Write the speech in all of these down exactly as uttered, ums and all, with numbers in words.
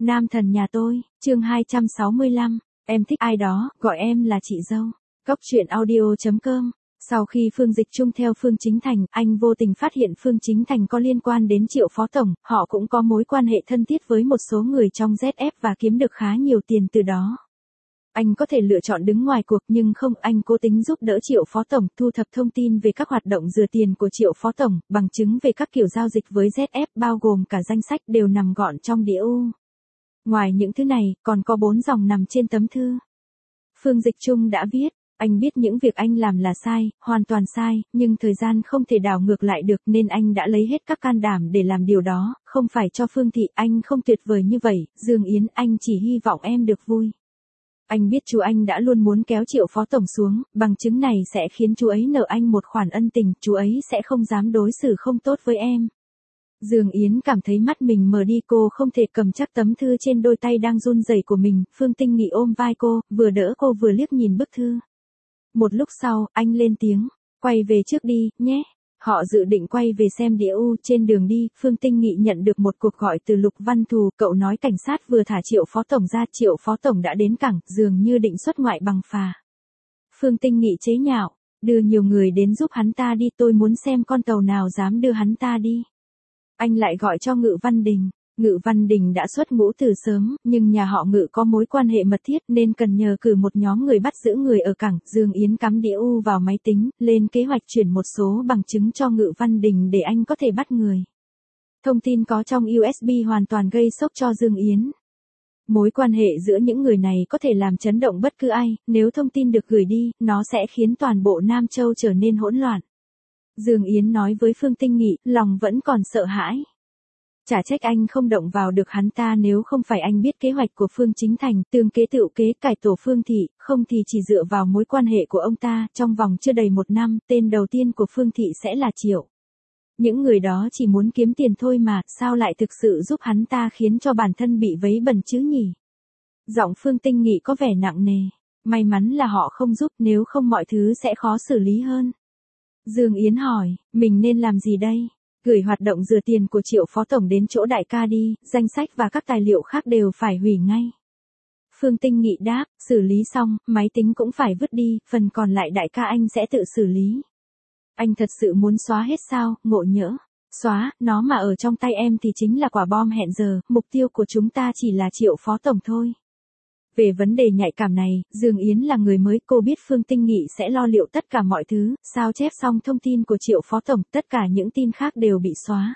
Nam thần nhà tôi, chương hai trăm sáu mươi lăm, em thích ai đó, gọi em là chị dâu. Cốc truyện audio chấm com. Sau khi Phương Dịch Trung theo Phương Chính Thành, anh vô tình phát hiện Phương Chính Thành có liên quan đến Triệu Phó Tổng, họ cũng có mối quan hệ thân thiết với một số người trong Z F và kiếm được khá nhiều tiền từ đó. Anh có thể lựa chọn đứng ngoài cuộc nhưng không, anh cố tính giúp đỡ Triệu Phó Tổng, thu thập thông tin về các hoạt động rửa tiền của Triệu Phó Tổng, bằng chứng về các kiểu giao dịch với Z F bao gồm cả danh sách đều nằm gọn trong đĩa u. Ngoài những thứ này, còn có bốn dòng nằm trên tấm thư. Phương Dịch Trung đã viết, anh biết những việc anh làm là sai, hoàn toàn sai, nhưng thời gian không thể đảo ngược lại được nên anh đã lấy hết các can đảm để làm điều đó, không phải cho Phương Thị, anh không tuyệt vời như vậy, Dương Yến, anh chỉ hy vọng em được vui. Anh biết chú anh đã luôn muốn kéo Triệu Phó Tổng xuống, bằng chứng này sẽ khiến chú ấy nợ anh một khoản ân tình, chú ấy sẽ không dám đối xử không tốt với em. Dương Yến cảm thấy mắt mình mờ đi, cô không thể cầm chắc tấm thư trên đôi tay đang run rẩy của mình, Phương Tinh Nghị ôm vai cô, vừa đỡ cô vừa liếc nhìn bức thư. Một lúc sau, anh lên tiếng, quay về trước đi, nhé. Họ dự định quay về xem đĩa u, trên đường đi, Phương Tinh Nghị nhận được một cuộc gọi từ Lục Văn Thù, cậu nói cảnh sát vừa thả Triệu Phó Tổng ra, Triệu Phó Tổng đã đến cảng, dường như định xuất ngoại bằng phà. Phương Tinh Nghị chế nhạo, đưa nhiều người đến giúp hắn ta đi, tôi muốn xem con tàu nào dám đưa hắn ta đi. Anh lại gọi cho Ngự Văn Đình. Ngự Văn Đình đã xuất ngũ từ sớm, nhưng nhà họ Ngự có mối quan hệ mật thiết nên cần nhờ cử một nhóm người bắt giữ người ở cảng. Dương Yến cắm đĩa u vào máy tính, lên kế hoạch chuyển một số bằng chứng cho Ngự Văn Đình để anh có thể bắt người. Thông tin có trong u ét bê hoàn toàn gây sốc cho Dương Yến. Mối quan hệ giữa những người này có thể làm chấn động bất cứ ai, nếu thông tin được gửi đi, nó sẽ khiến toàn bộ Nam Châu trở nên hỗn loạn. Dương Yến nói với Phương Tinh Nghị, lòng vẫn còn sợ hãi. Chả trách anh không động vào được hắn ta, nếu không phải anh biết kế hoạch của Phương Chính Thành, tương kế tựu kế cải tổ Phương Thị, không thì chỉ dựa vào mối quan hệ của ông ta, trong vòng chưa đầy một năm, tên đầu tiên của Phương Thị sẽ là Triệu. Những người đó chỉ muốn kiếm tiền thôi mà, sao lại thực sự giúp hắn ta khiến cho bản thân bị vấy bẩn chứ nhỉ? Giọng Phương Tinh Nghị có vẻ nặng nề, may mắn là họ không giúp, nếu không mọi thứ sẽ khó xử lý hơn. Dương Yến hỏi, mình nên làm gì đây? Gửi hoạt động rửa tiền của Triệu Phó Tổng đến chỗ đại ca đi, danh sách và các tài liệu khác đều phải hủy ngay. Phương Tinh Nghị đáp, xử lý xong, máy tính cũng phải vứt đi, phần còn lại đại ca anh sẽ tự xử lý. Anh thật sự muốn xóa hết sao, Ngộ Nhỡ? Xóa, nó mà ở trong tay em thì chính là quả bom hẹn giờ, mục tiêu của chúng ta chỉ là Triệu Phó Tổng thôi. Về vấn đề nhạy cảm này, Dương Yến là người mới, cô biết Phương Tinh Nghị sẽ lo liệu tất cả mọi thứ, sao chép xong thông tin của Triệu Phó Tổng, tất cả những tin khác đều bị xóa.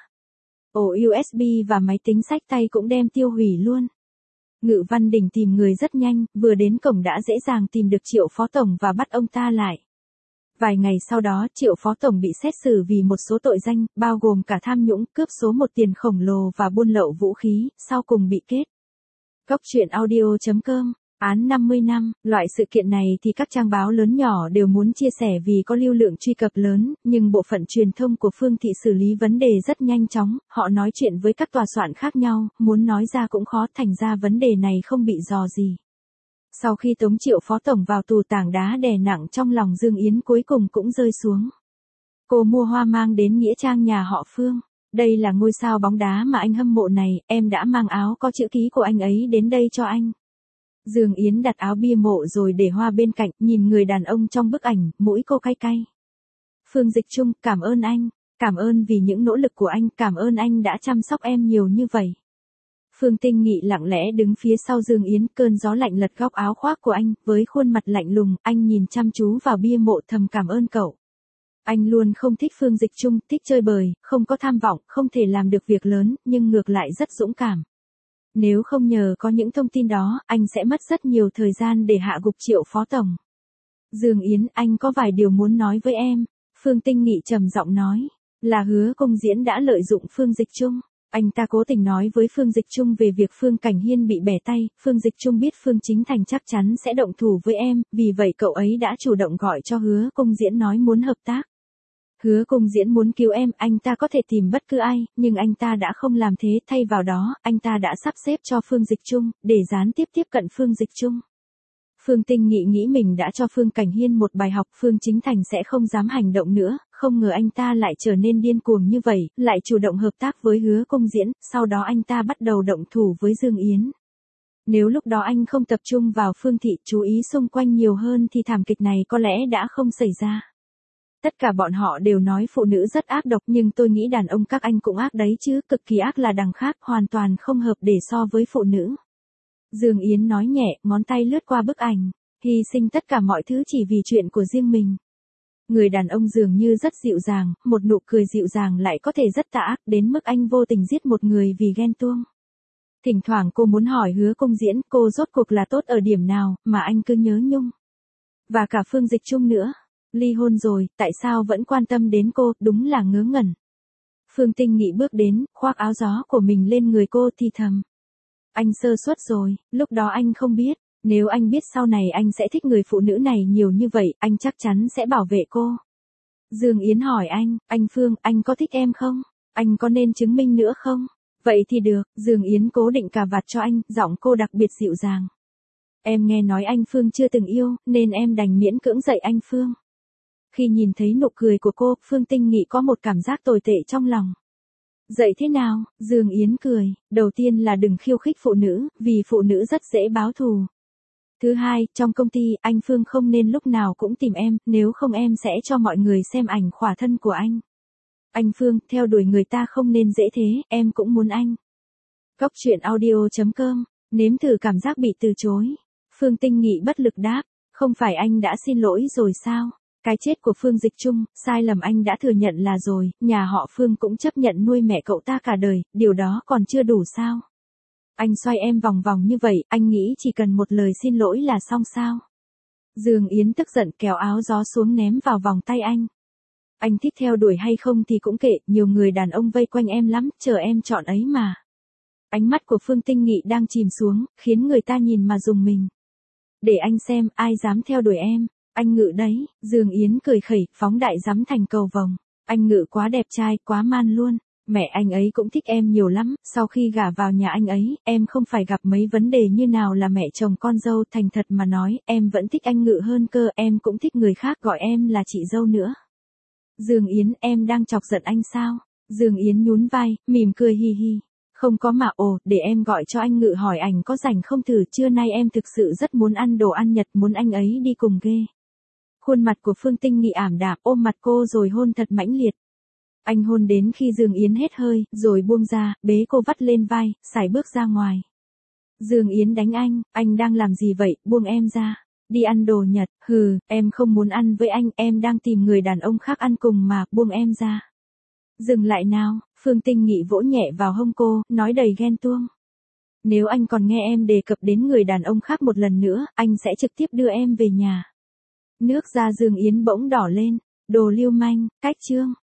Ổ u ét bê và máy tính xách tay cũng đem tiêu hủy luôn. Ngự Văn Đình tìm người rất nhanh, vừa đến cổng đã dễ dàng tìm được Triệu Phó Tổng và bắt ông ta lại. Vài ngày sau đó, Triệu Phó Tổng bị xét xử vì một số tội danh, bao gồm cả tham nhũng, cướp số một tiền khổng lồ và buôn lậu vũ khí, sau cùng bị kết. Cốc truyện audio chấm com, án năm mươi năm, loại sự kiện này thì các trang báo lớn nhỏ đều muốn chia sẻ vì có lưu lượng truy cập lớn, nhưng bộ phận truyền thông của Phương Thị xử lý vấn đề rất nhanh chóng, họ nói chuyện với các tòa soạn khác nhau, muốn nói ra cũng khó, thành ra vấn đề này không bị dò gì. Sau khi tống Triệu Phó Tổng vào tù, tảng đá đè nặng trong lòng Dương Yến cuối cùng cũng rơi xuống. Cô mua hoa mang đến nghĩa trang nhà họ Phương. Đây là ngôi sao bóng đá mà anh hâm mộ này, em đã mang áo có chữ ký của anh ấy đến đây cho anh. Dương Yến đặt áo bia mộ rồi để hoa bên cạnh, nhìn người đàn ông trong bức ảnh, mũi cô cay cay. Phương Dịch Trung, cảm ơn anh, cảm ơn vì những nỗ lực của anh, cảm ơn anh đã chăm sóc em nhiều như vậy. Phương Tinh Nghị lặng lẽ đứng phía sau Dương Yến, cơn gió lạnh lật góc áo khoác của anh, với khuôn mặt lạnh lùng, anh nhìn chăm chú vào bia mộ thầm cảm ơn cậu. Anh luôn không thích Phương Dịch Trung, thích chơi bời, không có tham vọng, không thể làm được việc lớn, nhưng ngược lại rất dũng cảm. Nếu không nhờ có những thông tin đó, anh sẽ mất rất nhiều thời gian để hạ gục Triệu Phó Tổng. Dương Yến, anh có vài điều muốn nói với em. Phương Tinh Nghị trầm giọng nói, là Hứa Công Diễn đã lợi dụng Phương Dịch Trung. Anh ta cố tình nói với Phương Dịch Trung về việc Phương Cảnh Hiên bị bẻ tay, Phương Dịch Trung biết Phương Chính Thành chắc chắn sẽ động thủ với em, vì vậy cậu ấy đã chủ động gọi cho Hứa Công Diễn nói muốn hợp tác. Hứa Công Diễn muốn cứu em, anh ta có thể tìm bất cứ ai, nhưng anh ta đã không làm thế, thay vào đó, anh ta đã sắp xếp cho Phương Dịch Trung, để gián tiếp tiếp cận Phương Dịch Trung. Phương Tinh Nghị nghĩ mình đã cho Phương Cảnh Hiên một bài học, Phương Chính Thành sẽ không dám hành động nữa, không ngờ anh ta lại trở nên điên cuồng như vậy, lại chủ động hợp tác với Hứa Công Diễn, sau đó anh ta bắt đầu động thủ với Dương Yến. Nếu lúc đó anh không tập trung vào Phương Thị, chú ý xung quanh nhiều hơn thì thảm kịch này có lẽ đã không xảy ra. Tất cả bọn họ đều nói phụ nữ rất ác độc, nhưng tôi nghĩ đàn ông các anh cũng ác đấy chứ, cực kỳ ác là đằng khác, hoàn toàn không hợp để so với phụ nữ. Dương Yến nói nhẹ, ngón tay lướt qua bức ảnh, hy sinh tất cả mọi thứ chỉ vì chuyện của riêng mình. Người đàn ông dường như rất dịu dàng, một nụ cười dịu dàng lại có thể rất tà ác, đến mức anh vô tình giết một người vì ghen tuông. Thỉnh thoảng cô muốn hỏi Hứa Công Diễn cô rốt cuộc là tốt ở điểm nào, mà anh cứ nhớ nhung. Và cả Phương Dịch Trung nữa. Ly hôn rồi, tại sao vẫn quan tâm đến cô, đúng là ngớ ngẩn. Phương Tinh Nghị bước đến, khoác áo gió của mình lên người cô thì thầm. Anh sơ suất rồi, lúc đó anh không biết. Nếu anh biết sau này anh sẽ thích người phụ nữ này nhiều như vậy, anh chắc chắn sẽ bảo vệ cô. Dương Yến hỏi anh, anh Phương, anh có thích em không? Anh có nên chứng minh nữa không? Vậy thì được, Dương Yến cố định cà vạt cho anh, giọng cô đặc biệt dịu dàng. Em nghe nói anh Phương chưa từng yêu, nên em đành miễn cưỡng dạy anh Phương. Khi nhìn thấy nụ cười của cô, Phương Tinh Nghị có một cảm giác tồi tệ trong lòng. Dạy thế nào? Dương Yến cười, đầu tiên là đừng khiêu khích phụ nữ, vì phụ nữ rất dễ báo thù. Thứ hai, trong công ty, anh Phương không nên lúc nào cũng tìm em, nếu không em sẽ cho mọi người xem ảnh khỏa thân của anh. Anh Phương, theo đuổi người ta không nên dễ thế, em cũng muốn anh. Cóc truyện audio chấm com, nếm thử cảm giác bị từ chối. Phương Tinh Nghị bất lực đáp, không phải anh đã xin lỗi rồi sao? Cái chết của Phương Dịch Trung, sai lầm anh đã thừa nhận là rồi, nhà họ Phương cũng chấp nhận nuôi mẹ cậu ta cả đời, điều đó còn chưa đủ sao? Anh xoay em vòng vòng như vậy, anh nghĩ chỉ cần một lời xin lỗi là xong sao? Dương Yến tức giận kéo áo gió xuống ném vào vòng tay anh. Anh thích theo đuổi hay không thì cũng kệ, nhiều người đàn ông vây quanh em lắm, chờ em chọn ấy mà. Ánh mắt của Phương Tinh Nghị đang chìm xuống, khiến người ta nhìn mà rùng mình. Để anh xem, ai dám theo đuổi em. Anh Ngự đấy, Dương Yến cười khẩy, phóng đại dám thành cầu vồng. Anh Ngự quá đẹp trai, quá man luôn. Mẹ anh ấy cũng thích em nhiều lắm, sau khi gả vào nhà anh ấy, em không phải gặp mấy vấn đề như nào là mẹ chồng con dâu, thành thật mà nói, em vẫn thích anh Ngự hơn cơ, em cũng thích người khác gọi em là chị dâu nữa. Dương Yến, em đang chọc giận anh sao? Dương Yến nhún vai, mỉm cười hi hi. Không có mà, ồ, để em gọi cho anh Ngự hỏi ảnh có rảnh không thử, trưa nay em thực sự rất muốn ăn đồ ăn Nhật, muốn anh ấy đi cùng ghê. Khuôn mặt của Phương Tinh Nghị ảm đạm, ôm mặt cô rồi hôn thật mãnh liệt. Anh hôn đến khi Dương Yến hết hơi, rồi buông ra, bế cô vắt lên vai, sải bước ra ngoài. Dương Yến đánh anh, anh đang làm gì vậy, buông em ra. Đi ăn đồ Nhật, hừ, em không muốn ăn với anh, em đang tìm người đàn ông khác ăn cùng mà, buông em ra. Dừng lại nào, Phương Tinh Nghị vỗ nhẹ vào hông cô, nói đầy ghen tuông. Nếu anh còn nghe em đề cập đến người đàn ông khác một lần nữa, anh sẽ trực tiếp đưa em về nhà. Nước da Dương Yến bỗng đỏ lên, đồ lưu manh, cách chương.